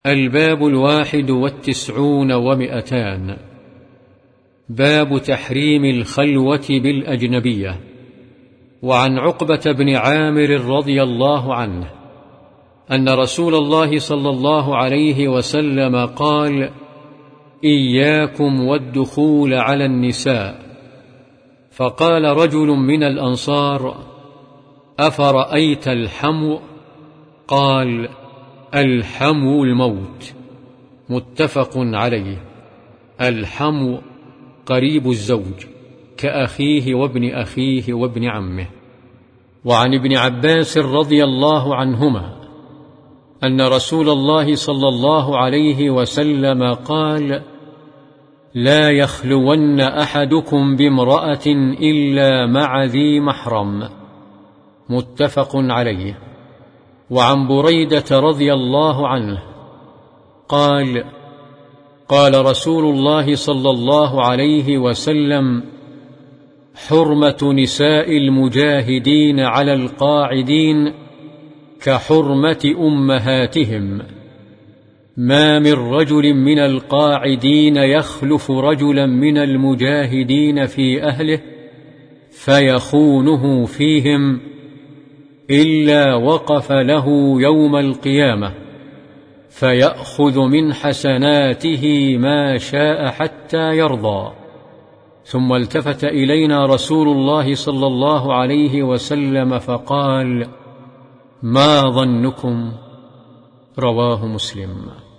الباب 91 باب تحريم الخلوة بالأجنبية. وعن عقبة بن عامر رضي الله عنه أن رسول الله صلى الله عليه وسلم قال: إياكم والدخول على النساء. فقال رجل من الأنصار: أفرأيت الحمو؟ قال: الحمو الموت. متفق عليه. الحمو قريب الزوج كأخيه وابن أخيه وابن عمه. وعن ابن عباس رضي الله عنهما أن رسول الله صلى الله عليه وسلم قال: لا يخلون أحدكم بامرأة إلا مع ذي محرم. متفق عليه. وعن بريدة رضي الله عنه قال: قال رسول الله صلى الله عليه وسلم: حرمة نساء المجاهدين على القاعدين كحرمة أمهاتهم. ما من رجل من القاعدين يخلف رجلا من المجاهدين في أهله فيخونه فيهم إلا وقف له يوم القيامة فيأخذ من حسناته ما شاء حتى يرضى. ثم التفت إلينا رسول الله صلى الله عليه وسلم فقال: ما ظنكم؟ رواه مسلم.